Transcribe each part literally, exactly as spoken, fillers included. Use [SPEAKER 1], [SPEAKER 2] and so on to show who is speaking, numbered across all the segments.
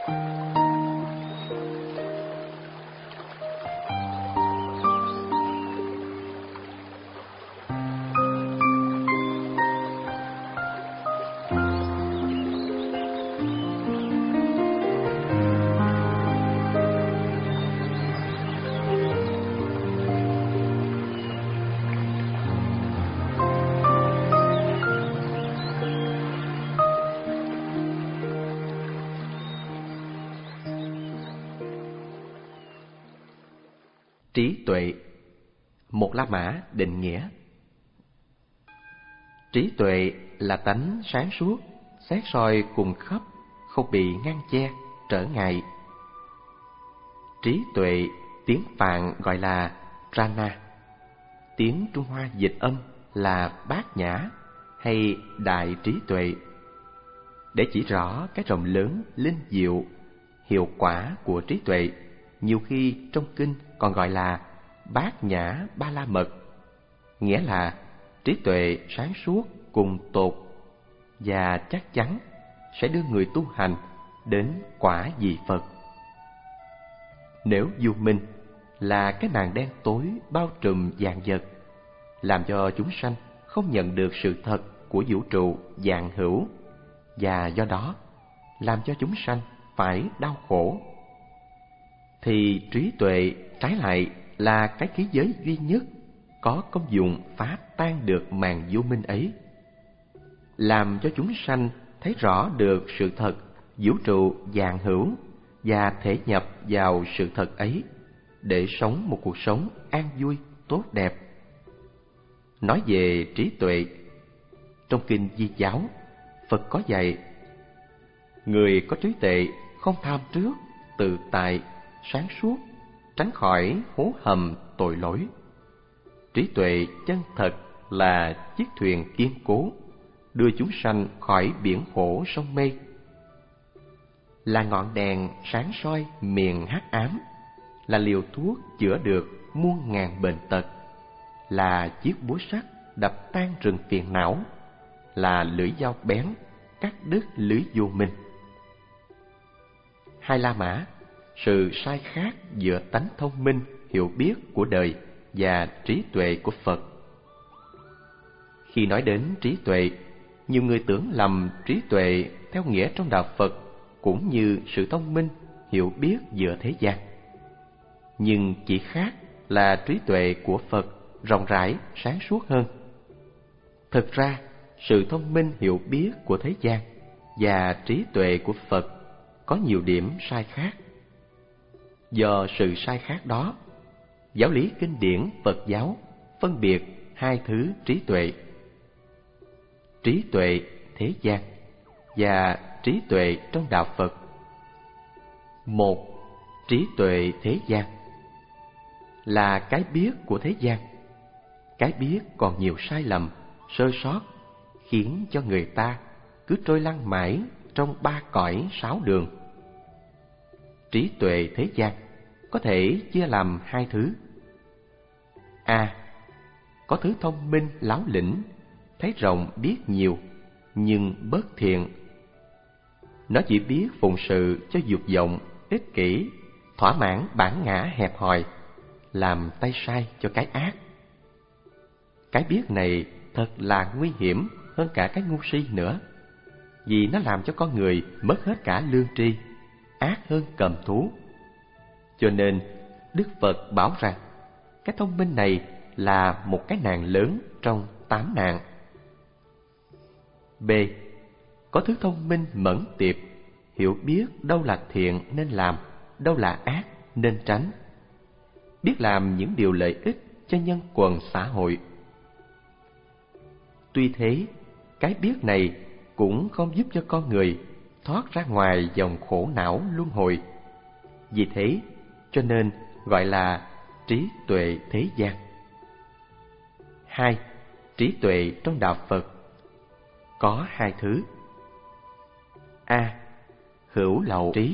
[SPEAKER 1] Trí tuệ. Một La Mã định nghĩa. Trí tuệ là tánh sáng suốt, xét soi cùng khắp, không bị ngăn che, trở ngại. Trí tuệ tiếng Phạn gọi là Prana, tiếng Trung Hoa dịch âm là bát nhã hay đại trí tuệ, để chỉ rõ cái rộng lớn, linh diệu, hiệu quả của trí tuệ. Nhiều khi trong kinh còn gọi là bát nhã ba la mật, nghĩa là trí tuệ sáng suốt cùng tột và chắc chắn sẽ đưa người tu hành đến quả vị Phật. Nếu vô minh là cái màn đen tối bao trùm vạn vật, làm cho chúng sanh không nhận được sự thật của vũ trụ vạn hữu, và do đó làm cho chúng sanh phải đau khổ, thì trí tuệ trái lại là cái khí giới duy nhất có công dụng phá tan được màn vô minh ấy, làm cho chúng sanh thấy rõ được sự thật vũ trụ vạn hữu và thể nhập vào sự thật ấy để sống một cuộc sống an vui, tốt đẹp. Nói về trí tuệ, trong kinh Di Giáo, Phật có dạy: người có trí tuệ không tham trước, tự tại, sáng suốt, tránh khỏi hố hầm tội lỗi. Trí tuệ chân thật là chiếc thuyền kiên cố, đưa chúng sanh khỏi biển khổ sông mê, là ngọn đèn sáng soi miền hắc ám, là liều thuốc chữa được muôn ngàn bệnh tật, là chiếc búa sắt đập tan rừng phiền não, là lưỡi dao bén cắt đứt lưới vô minh. Hai La Mã, sự sai khác giữa tánh thông minh, hiểu biết của đời và trí tuệ của Phật. Khi nói đến trí tuệ, nhiều người tưởng lầm trí tuệ theo nghĩa trong đạo Phật cũng như sự thông minh, hiểu biết giữa thế gian. Nhưng chỉ khác là trí tuệ của Phật rộng rãi, sáng suốt hơn. Thực ra, sự thông minh hiểu biết của thế gian và trí tuệ của Phật có nhiều điểm sai khác. Do sự sai khác đó, giáo lý kinh điển Phật giáo phân biệt hai thứ trí tuệ: trí tuệ thế gian và trí tuệ trong đạo Phật. Một, trí tuệ thế gian là cái biết của thế gian. Cái biết còn nhiều sai lầm, sơ sót, khiến cho người ta cứ trôi lăn mãi trong ba cõi sáu đường. Trí tuệ thế gian có thể chia làm hai thứ. A. Có thứ thông minh láo lĩnh, thấy rộng biết nhiều, nhưng bất thiện. Nó chỉ biết phụng sự cho dục vọng, ích kỷ, thỏa mãn bản ngã hẹp hòi, làm tay sai cho cái ác. Cái biết này thật là nguy hiểm hơn cả cái ngu si nữa, vì nó làm cho con người mất hết cả lương tri, ác hơn cầm thú. Cho nên Đức Phật bảo rằng cái thông minh này là một cái nạn lớn trong tám nạn. B. Có thứ thông minh mẫn tiệp, hiểu biết đâu là thiện nên làm, đâu là ác nên tránh, biết làm những điều lợi ích cho nhân quần xã hội. Tuy thế, cái biết này cũng không giúp cho con người thoát ra ngoài dòng khổ não luân hồi. Vì thế, cho nên gọi là trí tuệ thế gian. Hai, trí tuệ trong đạo Phật có hai thứ. A. Hữu lậu trí.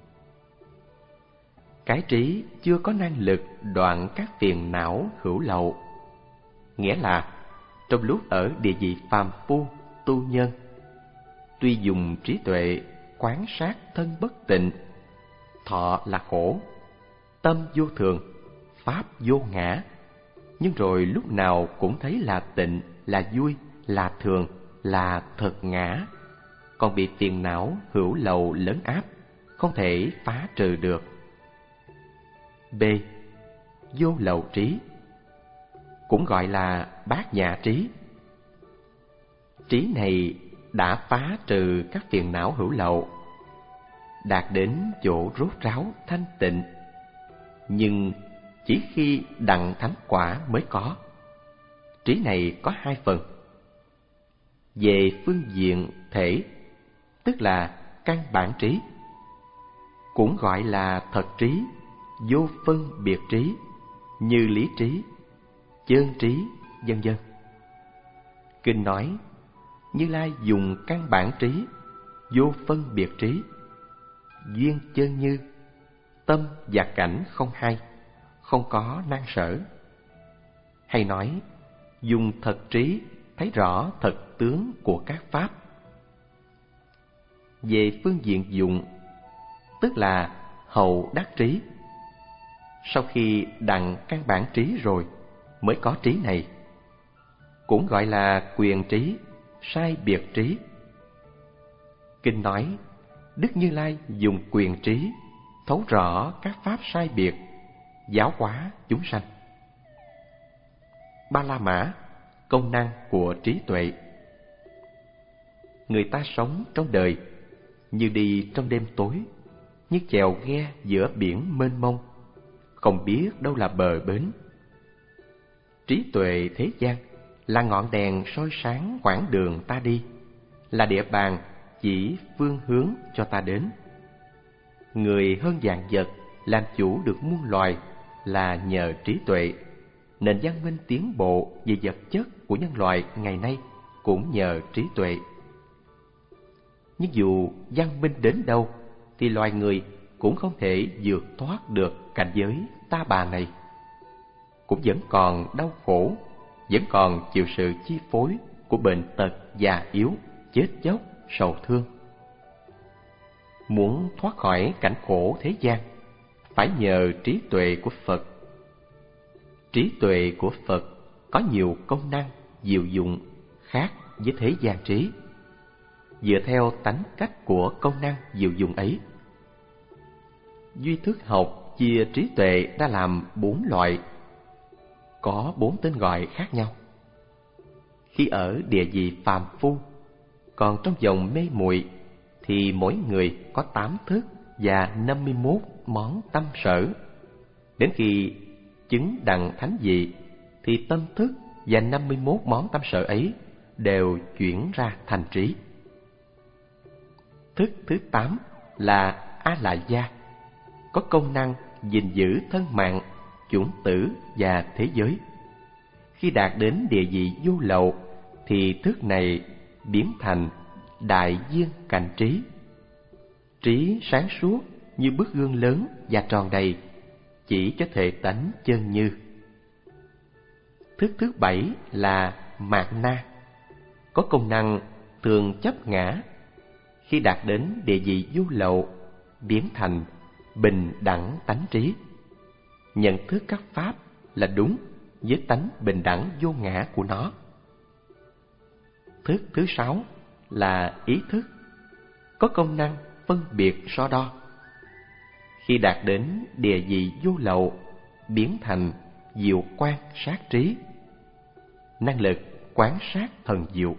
[SPEAKER 1] Cái trí chưa có năng lực đoạn các phiền não hữu lậu, nghĩa là trong lúc ở địa vị phàm phu tu nhân, tuy dùng trí tuệ quán sát thân bất tịnh, thọ là khổ, tâm vô thường, pháp vô ngã, nhưng rồi lúc nào cũng thấy là tịnh, là vui, là thường, là thật ngã, còn bị phiền não hữu lậu lấn áp, không thể phá trừ được. B. Vô lậu trí, cũng gọi là bát nhã trí. Trí này đã phá trừ các phiền não hữu lậu, đạt đến chỗ rốt ráo thanh tịnh, nhưng chỉ khi đặng thánh quả mới có. Trí này có hai phần. Về phương diện thể, tức là căn bản trí, cũng gọi là thật trí, vô phân biệt trí, như lý trí, chơn trí, vân vân. Kinh nói Như Lai dùng căn bản trí, vô phân biệt trí, duyên chơn như, tâm và cảnh không hai, không có nan sở. Hay nói dùng thật trí thấy rõ thật tướng của các pháp. Về phương diện dụng, tức là hậu đắc trí, sau khi đặng căn bản trí rồi mới có trí này, cũng gọi là quyền trí, sai biệt trí. Kinh nói Đức Như Lai dùng quyền trí thấu rõ các pháp sai biệt, giáo hóa chúng sanh. Ba La Mã, công năng của trí tuệ. Người ta sống trong đời như đi trong đêm tối, như chèo ghe giữa biển mênh mông, không biết đâu là bờ bến. Trí tuệ thế gian là ngọn đèn soi sáng quãng đường ta đi, là địa bàn chỉ phương hướng cho ta đến. Người hơn vạn vật làm chủ được muôn loài là nhờ trí tuệ, nền văn minh tiến bộ về vật chất của nhân loại ngày nay cũng nhờ trí tuệ. Nhưng dù văn minh đến đâu thì loài người cũng không thể vượt thoát được cảnh giới ta bà này, cũng vẫn còn đau khổ, vẫn còn chịu sự chi phối của bệnh tật, già yếu, chết chóc, sầu thương. Muốn thoát khỏi cảnh khổ thế gian, phải nhờ trí tuệ của Phật. Trí tuệ của Phật có nhiều công năng diệu dụng khác với thế gian trí, dựa theo tánh cách của công năng diệu dụng ấy. Duy thức học chia trí tuệ ra làm bốn loại, có bốn tên gọi khác nhau. Khi ở địa vị phàm phu, còn trong vòng mê muội, thì mỗi người có tám thức và năm mươi mốt món tâm sở. Đến khi chứng đặng thánh vị, thì tâm thức và năm mươi mốt món tâm sở ấy đều chuyển ra thành trí. Thức thứ tám là A Lại Gia, có công năng gìn giữ thân mạng, chủng tử và thế giới. Khi đạt đến địa vị vô lậu, thì thức này biến thành đại viên cảnh trí. Trí sáng suốt như bức gương lớn và tròn đầy, chỉ cho thể tánh chân như. Thức thứ bảy là Mạt Na, có công năng thường chấp ngã. Khi đạt đến địa vị vô lậu, biến thành bình đẳng tánh trí, nhận thức các pháp là đúng với tánh bình đẳng vô ngã của nó. Thức thứ sáu là ý thức, có công năng phân biệt so đo. Khi đạt đến địa vị vô lậu, biến thành diệu quan sát trí, năng lực quán sát thần diệu.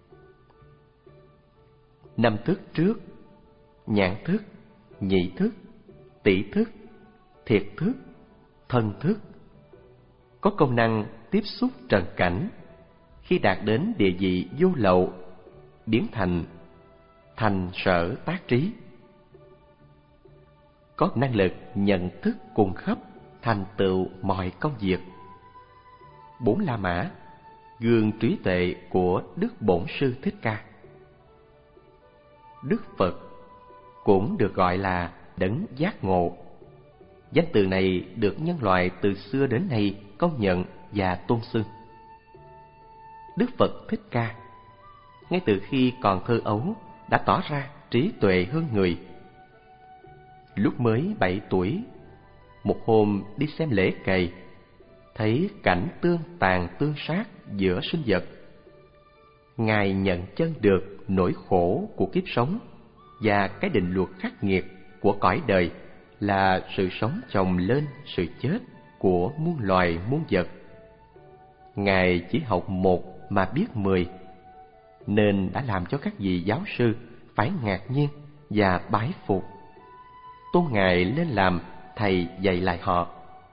[SPEAKER 1] Năm thức trước, nhãn thức, nhị thức, tỷ thức, thiệt thức, thân thức, có công năng tiếp xúc trần cảnh. Khi đạt đến địa vị vô lậu, biến thành thành sở tác trí, có năng lực nhận thức cùng khắp, thành tựu mọi công việc. Bốn La Mã, gương trí tuệ của Đức Bổn Sư Thích Ca. Đức Phật cũng được gọi là đấng giác ngộ. Danh từ này được nhân loại từ xưa đến nay công nhận và tôn xưng. Đức Phật Thích Ca ngay từ khi còn thơ ấu đã tỏ ra trí tuệ hơn người. Lúc mới bảy tuổi, một hôm đi xem lễ cày, thấy cảnh tương tàn tương sát giữa sinh vật. Ngài nhận chân được nỗi khổ của kiếp sống và cái định luật khắc nghiệt của cõi đời là sự sống chồng lên sự chết của muôn loài muôn vật. Ngài chỉ học một mà biết mười, nên đã làm cho các vị giáo sư phải ngạc nhiên và bái phục. Tôn Ngài lên làm thầy dạy lại họ.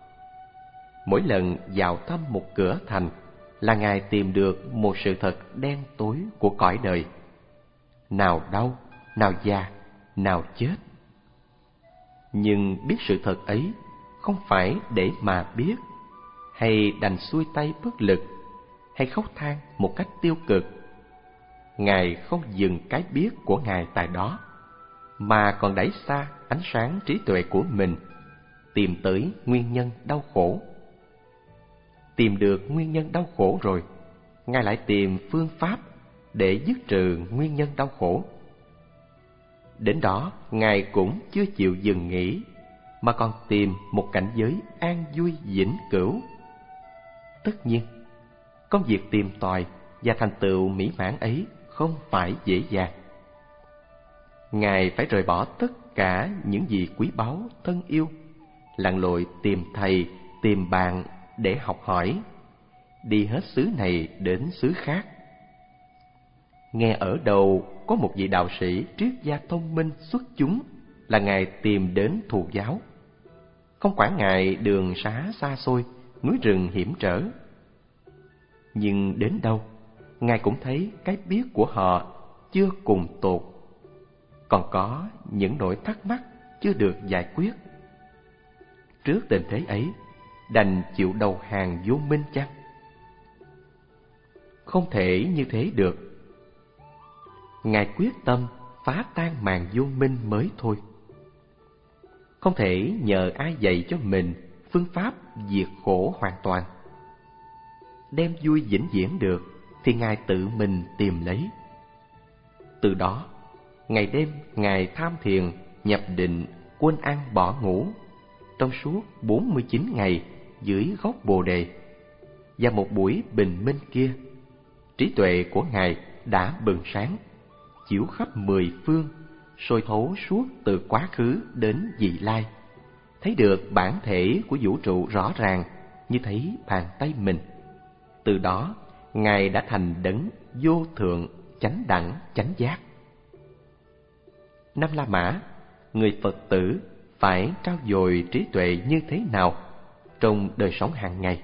[SPEAKER 1] Mỗi lần vào thăm một cửa thành là Ngài tìm được một sự thật đen tối của cõi đời. Nào đau, nào già, nào chết. Nhưng biết sự thật ấy không phải để mà biết, hay đành xuôi tay bất lực, hay khóc than một cách tiêu cực. Ngài không dừng cái biết của Ngài tại đó, mà còn đẩy xa ánh sáng trí tuệ của mình, tìm tới nguyên nhân đau khổ. Tìm được nguyên nhân đau khổ rồi, Ngài lại tìm phương pháp để dứt trừ nguyên nhân đau khổ. Đến đó, Ngài cũng chưa chịu dừng nghỉ, mà còn tìm một cảnh giới an vui vĩnh cửu. Tất nhiên, công việc tìm tòi và thành tựu mỹ mãn ấy không phải dễ dàng. Ngài phải rời bỏ tất cả những gì quý báu thân yêu, lặn lội tìm thầy, tìm bạn để học hỏi, đi hết xứ này đến xứ khác. Nghe ở đầu có một vị đạo sĩ triết gia thông minh xuất chúng là Ngài tìm đến thụ giáo. Không quản Ngài đường xá xa xôi, núi rừng hiểm trở. Nhưng đến đâu, Ngài cũng thấy cái biết của họ chưa cùng tột, còn có những nỗi thắc mắc chưa được giải quyết. Trước tình thế ấy, đành chịu đầu hàng vô minh chăng? Không thể như thế được. Ngài quyết tâm phá tan màn vô minh mới thôi. Không thể nhờ ai dạy cho mình phương pháp diệt khổ hoàn toàn. Đem vui vĩnh viễn được thì Ngài tự mình tìm lấy. Từ đó, ngày đêm Ngài tham thiền, nhập định, quên ăn bỏ ngủ trong suốt bốn mươi chín ngày dưới gốc Bồ Đề. Và một buổi bình minh kia, trí tuệ của Ngài đã bừng sáng, chiếu khắp mười phương, soi thấu suốt từ quá khứ đến vị lai, thấy được bản thể của vũ trụ rõ ràng như thấy bàn tay mình. Từ đó, Ngài đã thành đấng vô thượng chánh đẳng chánh giác. Năm La Mã, người Phật tử phải trau dồi trí tuệ như thế nào trong đời sống hàng ngày?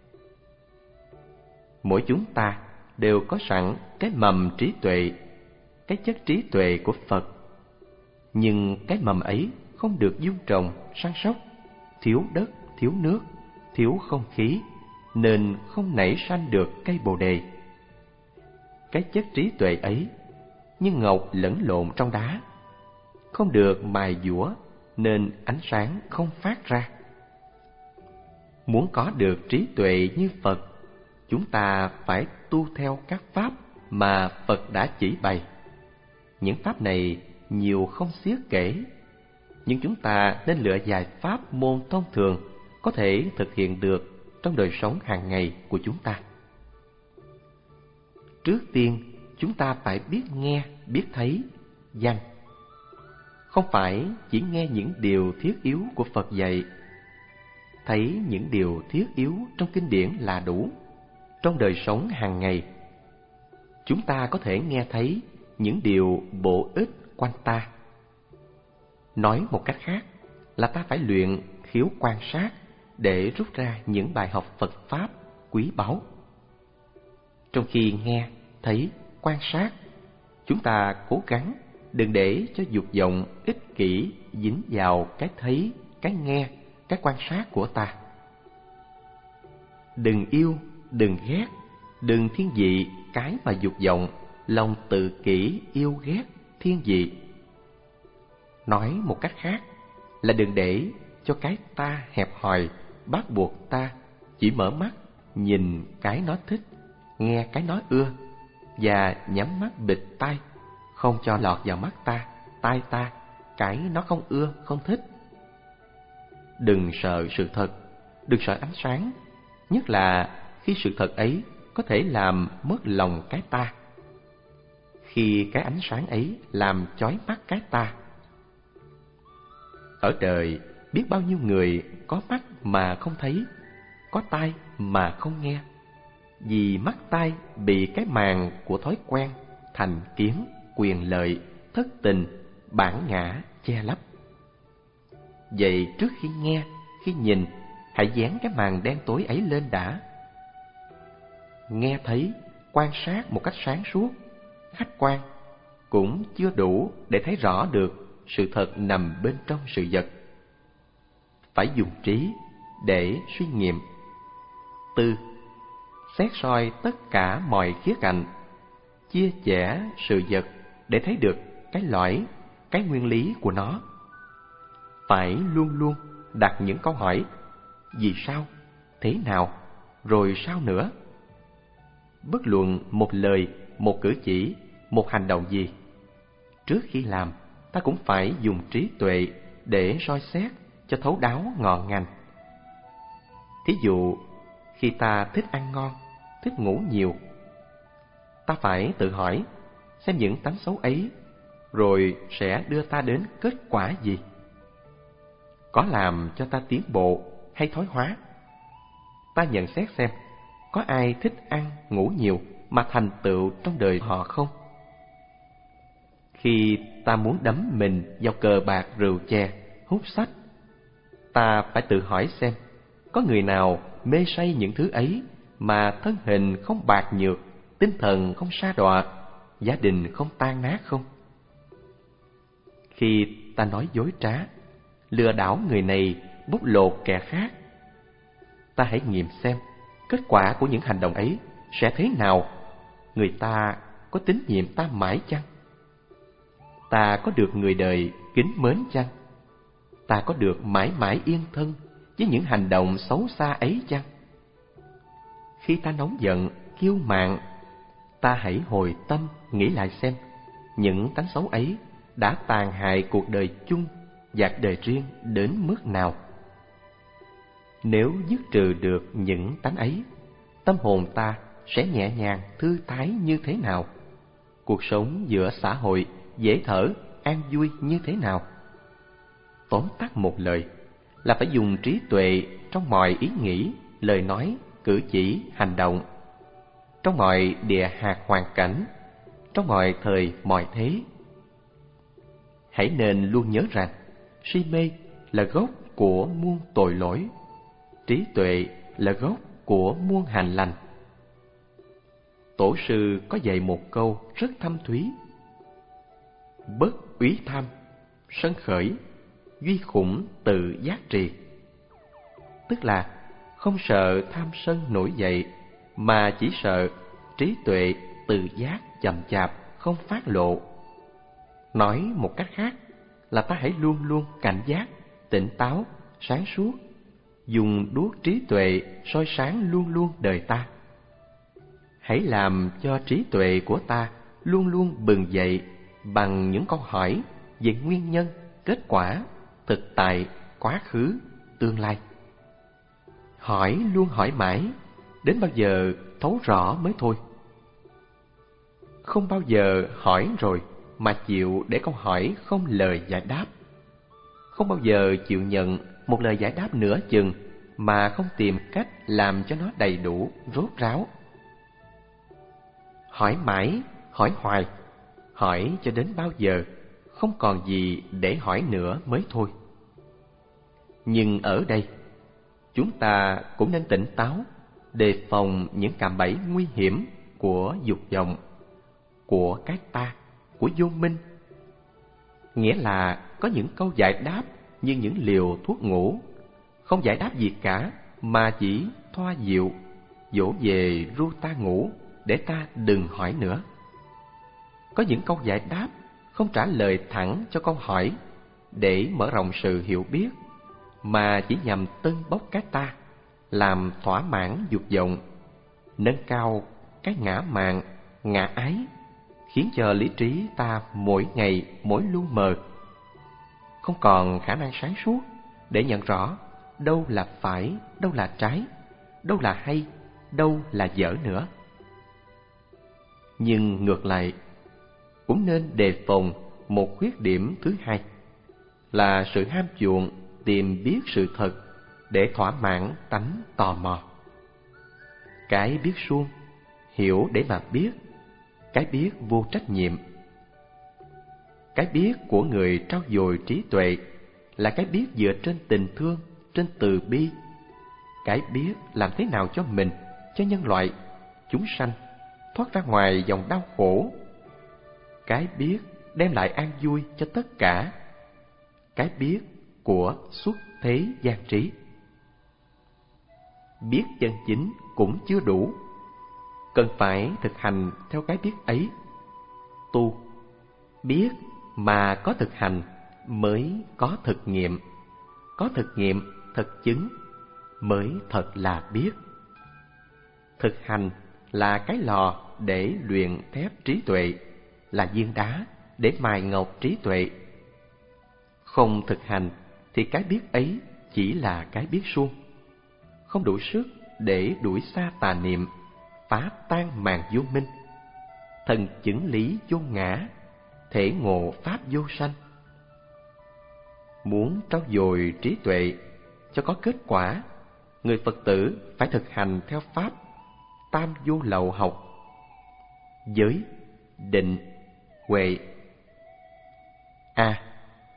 [SPEAKER 1] Mỗi chúng ta đều có sẵn cái mầm trí tuệ, cái chất trí tuệ của Phật. Nhưng cái mầm ấy không được gieo trồng, săn sóc, thiếu đất, thiếu nước, thiếu không khí, nên không nảy sanh được cây Bồ Đề. Cái chất trí tuệ ấy như ngọc lẫn lộn trong đá, không được mài dũa nên ánh sáng không phát ra. Muốn có được trí tuệ như Phật, chúng ta phải tu theo các pháp mà Phật đã chỉ bày. Những pháp này nhiều không xiết kể, nhưng chúng ta nên lựa vài pháp môn thông thường có thể thực hiện được trong đời sống hàng ngày của chúng ta. Trước tiên, chúng ta phải biết nghe, biết thấy, văn. Không phải chỉ nghe những điều thiết yếu của Phật dạy, thấy những điều thiết yếu trong kinh điển là đủ. Trong đời sống hàng ngày, chúng ta có thể nghe thấy những điều bổ ích quanh ta. Nói một cách khác là ta phải luyện khiếu quan sát để rút ra những bài học Phật Pháp quý báu. Trong khi nghe, thấy, quan sát, chúng ta cố gắng đừng để cho dục vọng ích kỷ dính vào cái thấy, cái nghe, cái quan sát của ta. Đừng yêu, đừng ghét, đừng thiên vị cái mà dục vọng, lòng tự kỷ yêu ghét, thiên vị. Nói một cách khác là đừng để cho cái ta hẹp hòi bắt buộc ta chỉ mở mắt nhìn cái nó thích, nghe cái nó ưa, và nhắm mắt bịt tai, không cho lọt vào mắt ta tai ta cái nó không ưa, không thích. Đừng sợ sự thật, đừng sợ ánh sáng, nhất là khi sự thật ấy có thể làm mất lòng cái ta. Khi cái ánh sáng ấy làm chói mắt cái ta. Ở đời biết bao nhiêu người có mắt mà không thấy, có tai mà không nghe, vì mắt tai bị cái màn của thói quen, thành kiến, quyền lợi, thất tình, bản ngã che lấp. Vậy trước khi nghe, khi nhìn, hãy dán cái màn đen tối ấy lên đã. Nghe thấy, quan sát một cách sáng suốt, khách quan, cũng chưa đủ để thấy rõ được sự thật nằm bên trong sự vật. Phải dùng trí để suy nghiệm. Tư, xét soi tất cả mọi khía cạnh, chia sẻ sự vật để thấy được cái lõi, cái nguyên lý của nó. Phải luôn luôn đặt những câu hỏi: vì sao, thế nào, rồi sao nữa. Bất luận một lời, một cử chỉ, một hành động gì, trước khi làm, ta cũng phải dùng trí tuệ để soi xét cho thấu đáo ngọn ngành. Thí dụ, khi ta thích ăn ngon, thích ngủ nhiều, ta phải tự hỏi xem những tánh xấu ấy rồi sẽ đưa ta đến kết quả gì. Có làm cho ta tiến bộ hay thoái hóa? Ta nhận xét xem có ai thích ăn, ngủ nhiều mà thành tựu trong đời họ không? Khi ta muốn đắm mình vào cờ bạc, rượu chè, hút sách, ta phải tự hỏi xem có người nào mê say những thứ ấy mà thân hình không bạc nhược, tinh thần không sa đọa, gia đình không tan nát không? Khi ta nói dối trá, lừa đảo người này, bóc lột kẻ khác, ta hãy nghiệm xem kết quả của những hành động ấy sẽ thế nào. Người ta có tín nhiệm ta mãi chăng? Ta có được người đời kính mến chăng? Ta có được mãi mãi yên thân với những hành động xấu xa ấy chăng? Khi ta nóng giận, kiêu mạn, ta hãy hồi tâm nghĩ lại xem những tánh xấu ấy đã tàn hại cuộc đời chung và đời riêng đến mức nào. Nếu dứt trừ được những tánh ấy, tâm hồn ta sẽ nhẹ nhàng, thư thái như thế nào? Cuộc sống giữa xã hội dễ thở, an vui như thế nào? Tóm tắt một lời là phải dùng trí tuệ trong mọi ý nghĩ, lời nói, cử chỉ, hành động, trong mọi địa hạt hoàn cảnh, trong mọi thời mọi thế. Hãy nên luôn nhớ rằng si mê là gốc của muôn tội lỗi, trí tuệ là gốc của muôn hành lành. Tổ sư có dạy một câu rất thâm thúy: bất úy tham, sân khởi, duy khủng tự giác trì. Tức là không sợ tham sân nổi dậy, mà chỉ sợ trí tuệ tự giác chậm chạp không phát lộ. Nói một cách khác là ta hãy luôn luôn cảnh giác, tỉnh táo, sáng suốt, dùng đuốc trí tuệ soi sáng luôn luôn đời ta. Hãy làm cho trí tuệ của ta luôn luôn bừng dậy bằng những câu hỏi về nguyên nhân, kết quả, thực tại, quá khứ, tương lai. Hỏi luôn hỏi mãi, đến bao giờ thấu rõ mới thôi. Không bao giờ hỏi rồi mà chịu để câu hỏi không lời giải đáp. Không bao giờ chịu nhận một lời giải đáp nửa chừng mà không tìm cách làm cho nó đầy đủ, rốt ráo. Hỏi mãi, hỏi hoài, hỏi cho đến bao giờ không còn gì để hỏi nữa mới thôi. Nhưng ở đây, chúng ta cũng nên tỉnh táo, đề phòng những cạm bẫy nguy hiểm của dục vọng, của cái ta, của vô minh. Nghĩa là có những câu giải đáp như những liều thuốc ngủ, không giải đáp gì cả mà chỉ thoa dịu, dỗ về ru ta ngủ để ta đừng hỏi nữa. Có những câu giải đáp không trả lời thẳng cho câu hỏi để mở rộng sự hiểu biết, mà chỉ nhằm tâng bốc cái ta, làm thỏa mãn dục vọng, nâng cao cái ngã mạn, ngã ái, khiến cho lý trí ta mỗi ngày mỗi lu mờ, không còn khả năng sáng suốt để nhận rõ đâu là phải, đâu là trái, đâu là hay, đâu là dở nữa. Nhưng ngược lại, cũng nên đề phòng một khuyết điểm thứ hai, là sự ham chuộng tìm biết sự thật để thỏa mãn tánh tò mò. Cái biết suông, hiểu để mà biết, cái biết vô trách nhiệm. Cái biết của người trau dồi trí tuệ là cái biết dựa trên tình thương, trên từ bi. Cái biết làm thế nào cho mình, cho nhân loại, chúng sanh thoát ra ngoài dòng đau khổ. Cái biết đem lại an vui cho tất cả. Cái biết của xuất thế gian trí. Biết chân chính cũng chưa đủ, cần phải thực hành theo cái biết ấy. Tu, biết mà có thực hành mới có thực nghiệm, có thực nghiệm, thực chứng mới thật là biết. Thực hành là cái lò để luyện thép trí tuệ, là viên đá để mài ngọc trí tuệ. Không thực hành thì cái biết ấy chỉ là cái biết suông, không đủ sức để đuổi xa tà niệm, phá tan màn vô minh, thần chứng lý vô ngã, thể ngộ pháp vô sanh. Muốn trau dồi trí tuệ cho có kết quả, người Phật tử phải thực hành theo pháp tam vô lậu học: giới, định, huệ. A.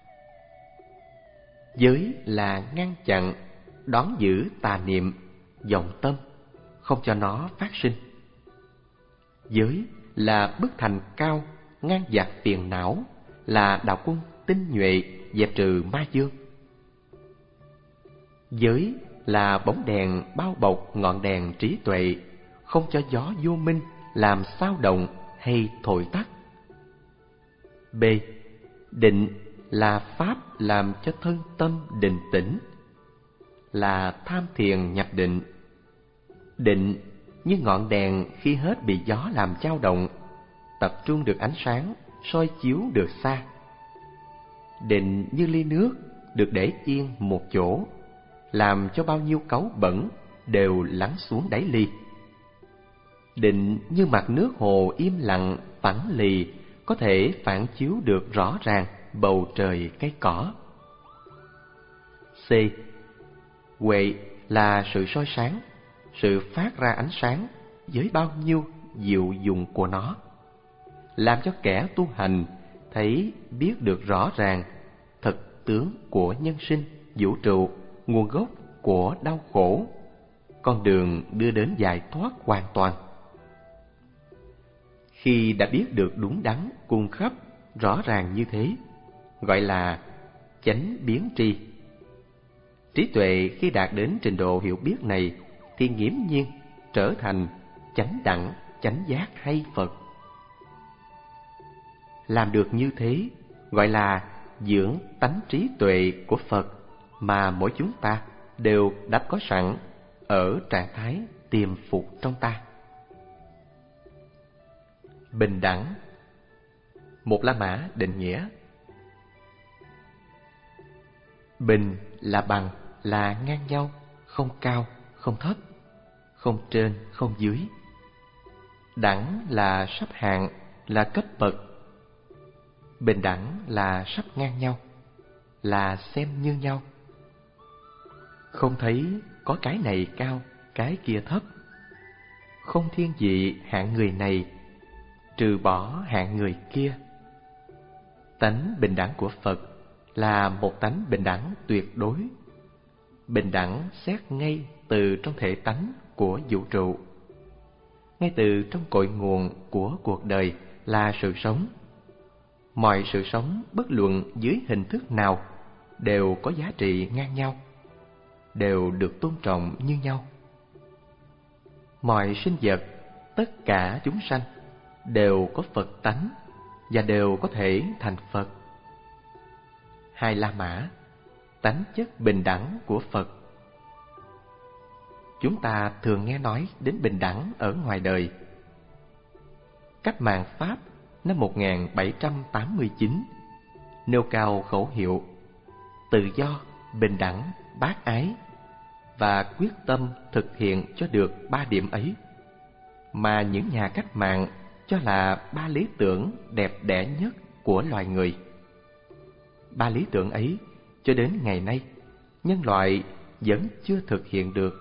[SPEAKER 1] Giới là ngăn chặn, đón giữ tà niệm, vọng tâm, không cho nó phát sinh. Giới là bức thành cao, ngăn dạt phiền não, là đạo quân tinh nhuệ, dẹp trừ ma dương. Giới là bóng đèn bao bọc ngọn đèn trí tuệ, không cho gió vô minh làm xao động hay thổi tắt. B. Định là pháp làm cho thân tâm định tĩnh, là tham thiền nhập định. Định như ngọn đèn khi hết bị gió làm dao động, tập trung được ánh sáng, soi chiếu được xa. Định như ly nước được để yên một chỗ, làm cho bao nhiêu cáu bẩn đều lắng xuống đáy ly. Định như mặt nước hồ im lặng, phẳng lì, có thể phản chiếu được rõ ràng bầu trời cây cỏ. C. Huệ là sự soi sáng, sự phát ra ánh sáng với bao nhiêu diệu dụng của nó, làm cho kẻ tu hành thấy biết được rõ ràng thực tướng của nhân sinh, vũ trụ, nguồn gốc của đau khổ, con đường đưa đến giải thoát hoàn toàn. Khi đã biết được đúng đắn, cung khắp, rõ ràng như thế, gọi là chánh biến tri. Trí tuệ khi đạt đến trình độ hiểu biết này thì nghiễm nhiên trở thành chánh đẳng, chánh giác hay Phật. Làm được như thế gọi là dưỡng tánh trí tuệ của Phật mà mỗi chúng ta đều đã có sẵn ở trạng thái tiềm phục trong ta. Bình đẳng. Một La Mã định nghĩa: bình là bằng, là ngang nhau, không cao, không thấp, không trên, không dưới. Đẳng là sắp hạng, là cấp bậc. Bình đẳng là sắp ngang nhau, là xem như nhau. Không thấy có cái này cao, cái kia thấp. Không thiên vị hạng người này, trừ bỏ hạng người kia. Tánh bình đẳng của Phật là một tánh bình đẳng tuyệt đối. Bình đẳng xét ngay từ trong thể tánh của vũ trụ, ngay từ trong cội nguồn của cuộc đời là sự sống. Mọi sự sống bất luận dưới hình thức nào đều có giá trị ngang nhau, đều được tôn trọng như nhau. Mọi sinh vật, tất cả chúng sanh đều có Phật tánh và đều có thể thành Phật. Hai La Mã, tánh chất bình đẳng của Phật. Chúng ta thường nghe nói đến bình đẳng ở ngoài đời. Cách mạn Pháp năm một nghìn bảy trăm tám mươi chín nêu cao khẩu hiệu tự do, bình đẳng, bác ái và quyết tâm thực hiện cho được ba điểm ấy mà những nhà cách mạng cho là ba lý tưởng đẹp đẽ nhất của loài người. Ba lý tưởng ấy cho đến ngày nay nhân loại vẫn chưa thực hiện được.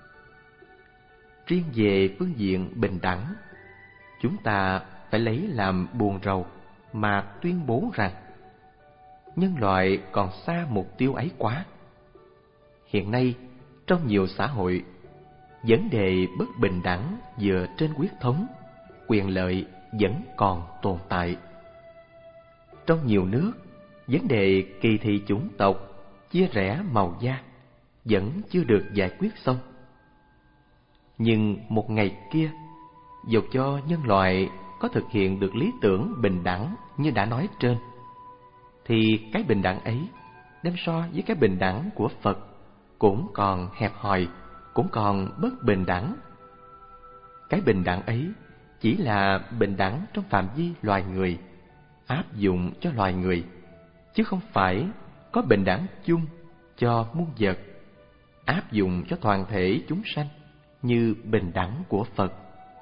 [SPEAKER 1] Riêng về phương diện bình đẳng, chúng ta phải lấy làm buồn rầu mà tuyên bố rằng nhân loại còn xa mục tiêu ấy quá. Hiện nay, trong nhiều xã hội, vấn đề bất bình đẳng dựa trên huyết thống, quyền lợi vẫn còn tồn tại. Trong nhiều nước, vấn đề kỳ thị chủng tộc, chia rẽ màu da vẫn chưa được giải quyết xong. Nhưng một ngày kia, dù cho nhân loại có thực hiện được lý tưởng bình đẳng như đã nói trên, thì cái bình đẳng ấy đem so với cái bình đẳng của Phật cũng còn hẹp hòi, cũng còn bất bình đẳng. Cái bình đẳng ấy chỉ là bình đẳng trong phạm vi loài người, áp dụng cho loài người, chứ không phải có bình đẳng chung cho muôn vật, áp dụng cho toàn thể chúng sanh như bình đẳng của Phật.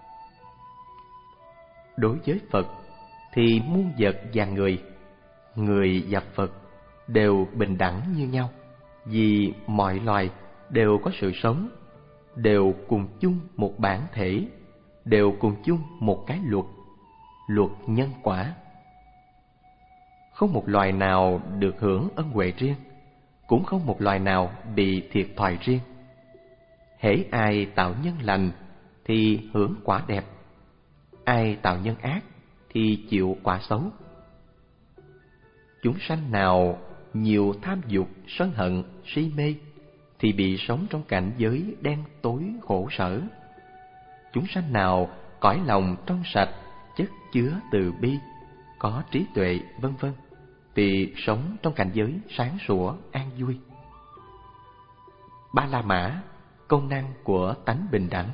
[SPEAKER 1] Đối với Phật thì muôn vật và người, người và Phật đều bình đẳng như nhau, vì mọi loài đều có sự sống, đều cùng chung một bản thể, đều cùng chung một cái luật, luật nhân quả. Không một loài nào được hưởng ân huệ riêng, cũng không một loài nào bị thiệt thòi riêng. Hễ ai tạo nhân lành thì hưởng quả đẹp, ai tạo nhân ác thì chịu quả xấu. Chúng sanh nào nhiều tham dục, sân hận, si mê thì bị sống trong cảnh giới đen tối khổ sở. Chúng sanh nào cõi lòng trong sạch, chất chứa từ bi, có trí tuệ, vân vân thì sống trong cảnh giới sáng sủa, an vui. Ba La Mã, công năng của tánh bình đẳng.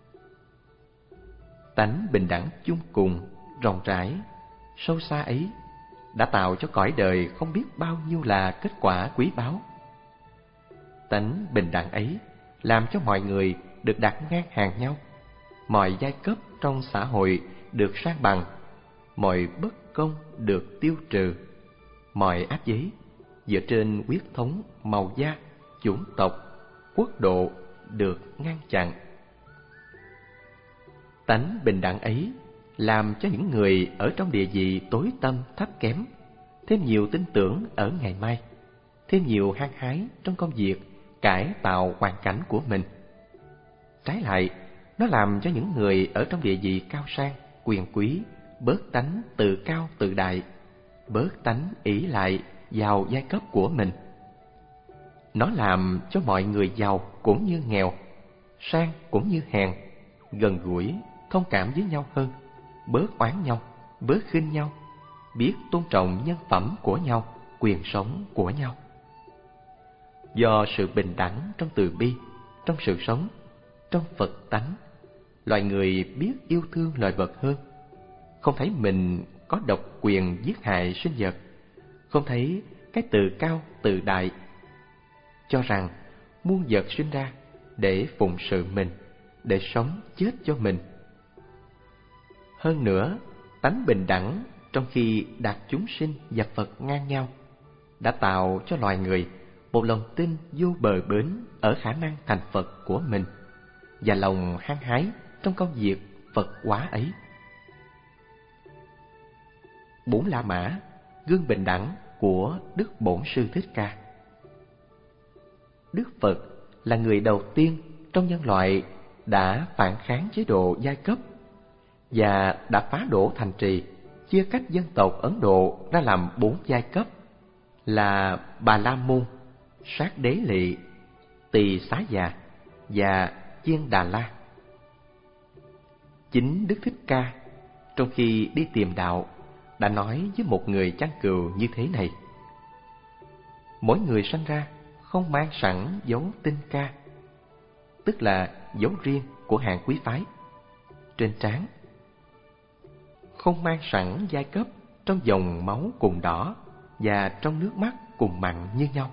[SPEAKER 1] Tánh bình đẳng chung cùng, rộng rãi, sâu xa ấy đã tạo cho cõi đời không biết bao nhiêu là kết quả quý báu. Tánh bình đẳng ấy làm cho mọi người được đặt ngang hàng nhau, mọi giai cấp trong xã hội được san bằng, mọi bất công được tiêu trừ, mọi áp chế dựa trên huyết thống, màu da, chủng tộc, quốc độ được ngăn chặn. Tánh bình đẳng ấy làm cho những người ở trong địa vị tối tăm thấp kém thêm nhiều tin tưởng ở ngày mai, thêm nhiều hăng hái trong công việc cải tạo hoàn cảnh của mình. Trái lại, nó làm cho những người ở trong địa vị cao sang, quyền quý bớt tánh tự cao tự đại, bớt tánh ỷ lại vào giai cấp của mình. Nó làm cho mọi người giàu cũng như nghèo, sang cũng như hèn, gần gũi, thông cảm với nhau hơn, bớt oán nhau, bớt khinh nhau, biết tôn trọng nhân phẩm của nhau, quyền sống của nhau. Do sự bình đẳng trong từ bi, trong sự sống, trong Phật tánh, loài người biết yêu thương loài vật hơn, không thấy mình có độc quyền giết hại sinh vật, không thấy cái tự cao tự đại, cho rằng muôn vật sinh ra để phụng sự mình, để sống chết cho mình. Hơn nữa, tánh bình đẳng trong khi đặt chúng sinh và Phật ngang nhau đã tạo cho loài người một lòng tin vô bờ bến ở khả năng thành Phật của mình và lòng hăng hái trong công việc Phật hóa ấy. Bốn La Mã, gương bình đẳng của Đức Bổn Sư Thích Ca. Đức Phật là người đầu tiên trong nhân loại đã phản kháng chế độ giai cấp và đã phá đổ thành trì, chia cách dân tộc Ấn Độ ra làm bốn giai cấp là Bà La Môn, Sát Đế Lị, Tỳ Xá Già và Chiên Đà La. Chính Đức Thích Ca trong khi đi tìm đạo đã nói với một người chăn cừu như thế này: mỗi người sanh ra không mang sẵn dấu tinh ca, tức là dấu riêng của hạng quý phái, trên trán. không mang sẵn giai cấp trong dòng máu cùng đỏ và trong nước mắt cùng mặn như nhau.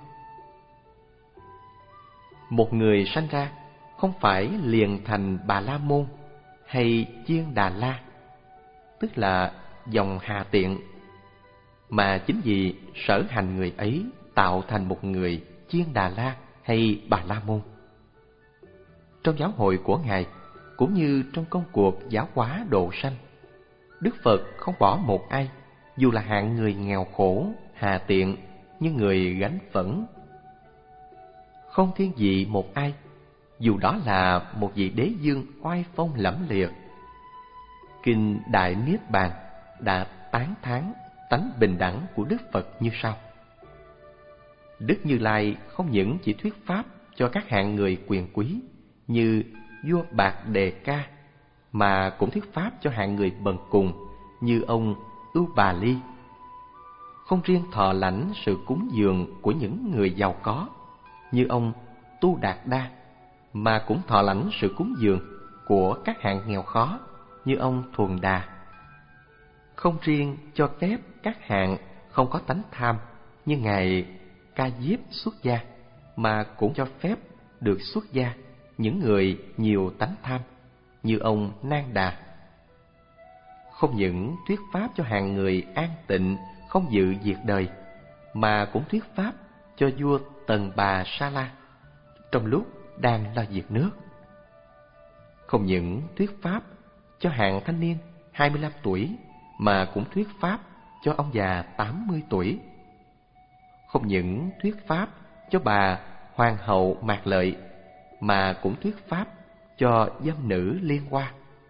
[SPEAKER 1] Một người sanh ra không phải liền thành Bà La Môn hay Chiên Đà La, tức là dòng Hà Tiện, mà chính vì sở hành người ấy tạo thành một người Chiên Đà La hay Bà La Môn. Trong giáo hội của Ngài, cũng như trong công cuộc giáo hóa độ sanh, Đức Phật không bỏ một ai, dù là hạng người nghèo khổ, hà tiện như người gánh phẫn. Không thiên vị một ai, dù đó là một vị đế dương oai phong lẫm liệt. Kinh Đại Niết Bàn đã tán thán tánh bình đẳng của Đức Phật như sau. Đức Như Lai không những chỉ thuyết pháp cho các hạng người quyền quý như vua Bạc Đề Ca, mà cũng thuyết pháp cho hạng người bần cùng như ông Ưu Bà Ly. Không riêng thọ lãnh sự cúng dường của những người giàu có như ông Tu Đạt Đa, mà cũng thọ lãnh sự cúng dường của các hạng nghèo khó như ông Thuần Đà. Không riêng cho phép các hạng không có tánh tham như ngài Ca Diếp xuất gia, mà cũng cho phép được xuất gia những người nhiều tánh tham như ông Nan Đà. Không những thuyết pháp cho hạng người an tịnh không dự diệt đời, mà cũng thuyết pháp cho vua Tần Bà Sa La trong lúc đang lo diệt nước. Không những thuyết pháp cho hạng thanh niên hai mươi lăm tuổi, mà cũng thuyết pháp cho ông già tám mươi tuổi. Không những thuyết pháp cho bà Hoàng hậu Mạc Lợi, mà cũng thuyết pháp cho dâm nữ Liên Hoa.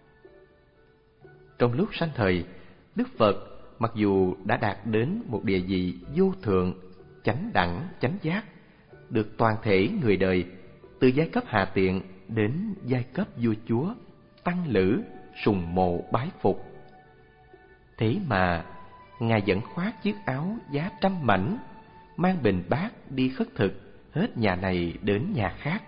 [SPEAKER 1] Trong lúc sanh thời, Đức Phật mặc dù đã đạt đến một địa vị vô thượng, chánh đẳng, chánh giác, được toàn thể người đời từ giai cấp hạ tiện đến giai cấp vua chúa, tăng lữ sùng mộ bái phục. Thế mà ngài vẫn khoác chiếc áo giá trăm mảnh, mang bình bát đi khất thực hết nhà này đến nhà khác.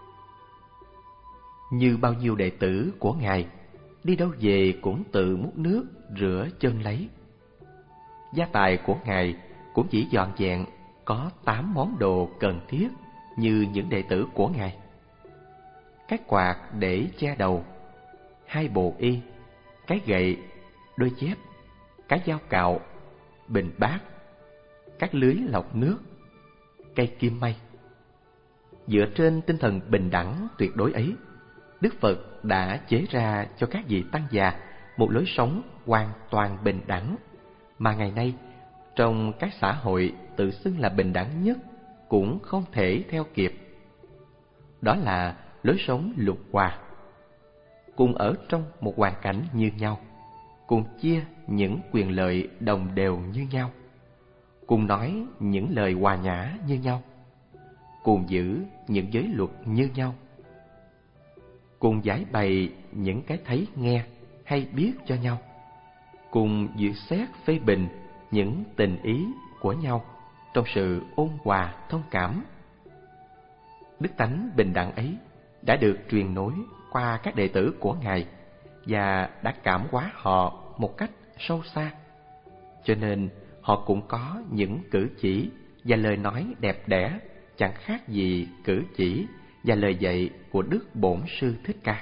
[SPEAKER 1] Như bao nhiêu đệ tử của ngài, đi đâu về cũng tự múc nước rửa chân lấy. Gia tài của ngài cũng chỉ dọn dẹn có tám món đồ cần thiết như những đệ tử của ngài: cái quạt để che đầu, hai bộ y, cái gậy, đôi dép, cái dao cạo, bình bát, các lưới lọc nước, cây kim may. Dựa trên tinh thần bình đẳng tuyệt đối ấy, Đức Phật đã chế ra cho các vị tăng già một lối sống hoàn toàn bình đẳng, mà ngày nay trong các xã hội tự xưng là bình đẳng nhất cũng không thể theo kịp. Đó là lối sống lục hòa, cùng ở trong một hoàn cảnh như nhau, cùng chia những quyền lợi đồng đều như nhau, cùng nói những lời hòa nhã như nhau, cùng giữ những giới luật như nhau, cùng giải bày những cái thấy nghe hay biết cho nhau, cùng duyệt xét phê bình những tình ý của nhau trong sự ôn hòa thông cảm. Đức tánh bình đẳng ấy đã được truyền nối qua các đệ tử của ngài và đã cảm hóa họ một cách sâu xa, cho nên họ cũng có những cử chỉ và lời nói đẹp đẽ chẳng khác gì cử chỉ và lời dạy của Đức Bổn Sư Thích Ca.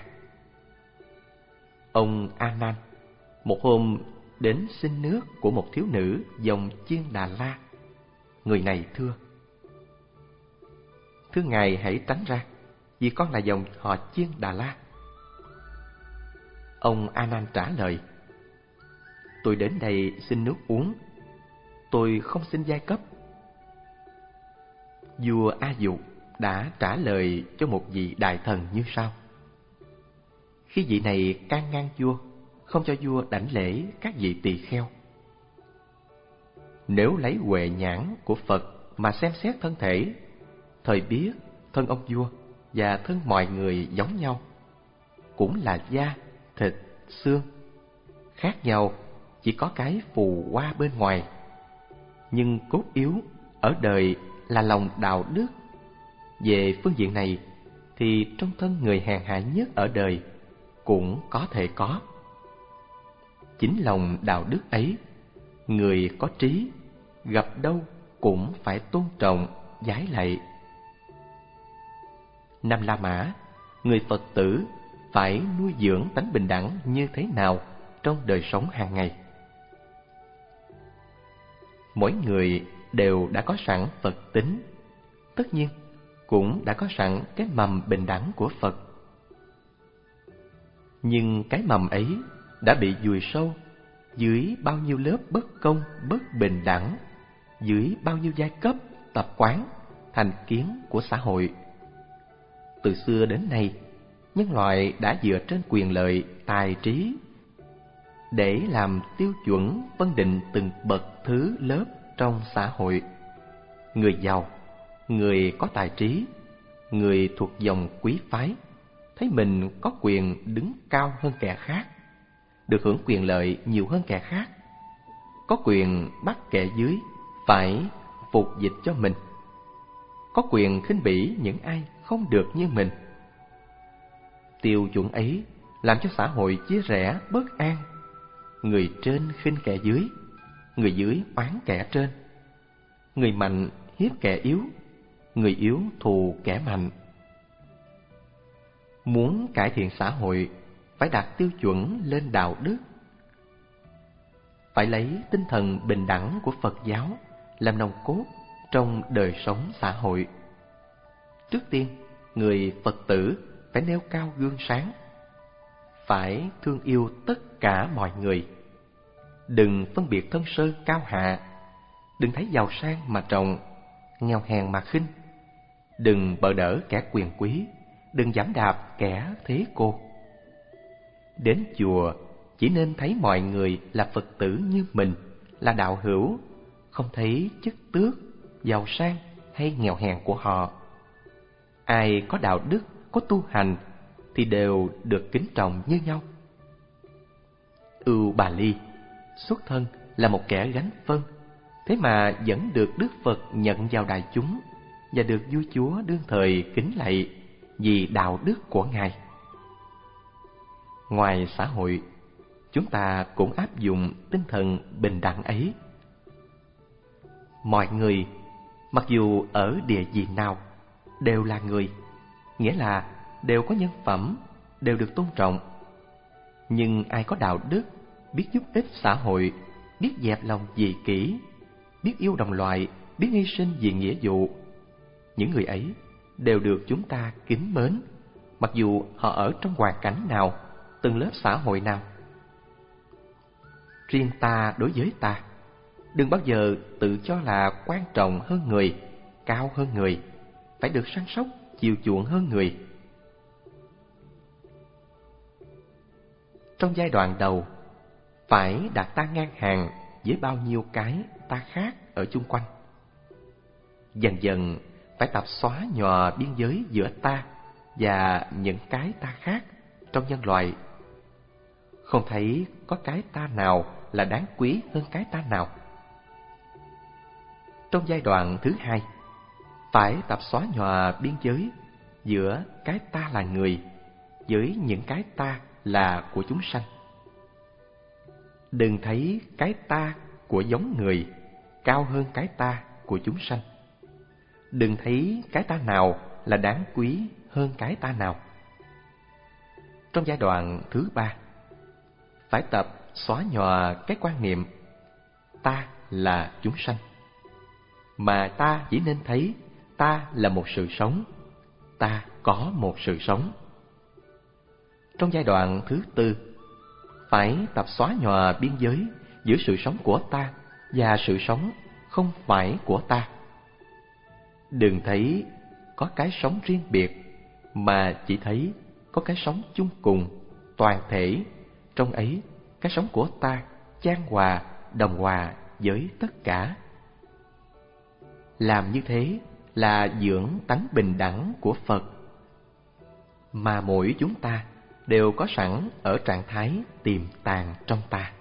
[SPEAKER 1] Ông A Nan một hôm đến xin nước của một thiếu nữ dòng Chiên Đà La. Người này thưa: "Thưa ngài, hãy tránh ra, vì con là dòng họ Chiên Đà La." Ông A Nan trả lời: "Tôi đến đây xin nước uống, tôi không xin giai cấp." Vua A Dục đã trả lời cho một vị đại thần như sau. Khi vị này can ngăn vua, không cho vua đảnh lễ các vị tỳ kheo: "Nếu lấy huệ nhãn của Phật mà xem xét thân thể, thời biết thân ông vua và thân mọi người giống nhau, cũng là da, thịt, xương, khác nhau chỉ có cái phù hoa bên ngoài, nhưng cốt yếu ở đời là lòng đạo đức. Về phương diện này thì trong thân người hèn hạ nhất ở đời cũng có thể có." chính lòng đạo đức ấy, người có trí gặp đâu cũng phải tôn trọng, vái lạy. Năm La Mã, người Phật tử phải nuôi dưỡng tánh bình đẳng như thế nào trong đời sống hàng ngày? Mỗi người đều đã có sẵn Phật tính, tất nhiên cũng đã có sẵn cái mầm bình đẳng của Phật. Nhưng cái mầm ấy đã bị vùi sâu dưới bao nhiêu lớp bất công, bất bình đẳng, dưới bao nhiêu giai cấp, tập quán, thành kiến của xã hội. Từ xưa đến nay, nhân loại đã dựa trên quyền lợi, tài trí để làm tiêu chuẩn phân định từng bậc thứ lớp trong xã hội. Người giàu, người có tài trí, người thuộc dòng quý phái thấy mình có quyền đứng cao hơn kẻ khác, được hưởng quyền lợi nhiều hơn kẻ khác, có quyền bắt kẻ dưới phải phục dịch cho mình, có quyền khinh bỉ những ai không được như mình. Tiêu chuẩn ấy làm cho xã hội chia rẽ bất an, người trên khinh kẻ dưới, người dưới oán kẻ trên, người mạnh hiếp kẻ yếu, người yếu thù kẻ mạnh. Muốn cải thiện xã hội phải đặt tiêu chuẩn lên đạo đức, phải lấy tinh thần bình đẳng của Phật giáo làm nòng cốt trong đời sống xã hội. Trước tiên, người Phật tử phải nêu cao gương sáng, phải thương yêu tất cả mọi người, đừng phân biệt thân sơn cao hạ, đừng thấy giàu sang mà trọng, nghèo hèn mà khinh, đừng bợ đỡ kẻ quyền quý, đừng giẫm đạp kẻ thế cô. Đến chùa chỉ nên thấy mọi người là Phật tử như mình, là đạo hữu, không thấy chức tước, giàu sang hay nghèo hèn của họ. Ai có đạo đức, có tu hành thì đều được kính trọng như nhau. Ưu Bà Ly xuất thân là một kẻ gánh phân, thế mà vẫn được Đức Phật nhận vào đại chúng và được vua chúa đương thời kính lạy vì đạo đức của Ngài. Ngoài xã hội, chúng ta cũng áp dụng tinh thần bình đẳng ấy. Mọi người, mặc dù ở địa vị nào, đều là người, nghĩa là đều có nhân phẩm, đều được tôn trọng. Nhưng ai có đạo đức, biết giúp ích xã hội, biết dẹp lòng dị kỷ, biết yêu đồng loại, biết hy sinh vì nghĩa vụ, những người ấy đều được chúng ta kính mến, mặc dù họ ở trong hoàn cảnh nào, từng lớp xã hội nào. Riêng ta đối với ta, đừng bao giờ tự cho là quan trọng hơn người, cao hơn người, phải được săn sóc, chiều chuộng hơn người. Trong giai đoạn đầu, phải đặt ta ngang hàng với bao nhiêu cái ta khác ở chung quanh. Dần dần phải tập xóa nhòa biên giới giữa ta và những cái ta khác trong nhân loại. Không thấy có cái ta nào là đáng quý hơn cái ta nào. Trong giai đoạn thứ hai, phải tập xóa nhòa biên giới giữa cái ta là người với những cái ta là của chúng sanh. Đừng thấy cái ta của giống người cao hơn cái ta của chúng sanh. Đừng thấy cái ta nào là đáng quý hơn cái ta nào. Trong giai đoạn thứ ba, phải tập xóa nhòa cái quan niệm ta là chúng sanh, mà ta chỉ nên thấy ta là một sự sống, ta có một sự sống. Trong giai đoạn thứ tư, phải tập xóa nhòa biên giới giữa sự sống của ta và sự sống không phải của ta. Đừng thấy có cái sống riêng biệt, mà chỉ thấy có cái sống chung cùng, toàn thể. Trong ấy, cái sống của ta chan hòa, đồng hòa với tất cả. Làm như thế là dưỡng tánh bình đẳng của Phật, mà mỗi chúng ta đều có sẵn ở trạng thái tiềm tàng trong ta.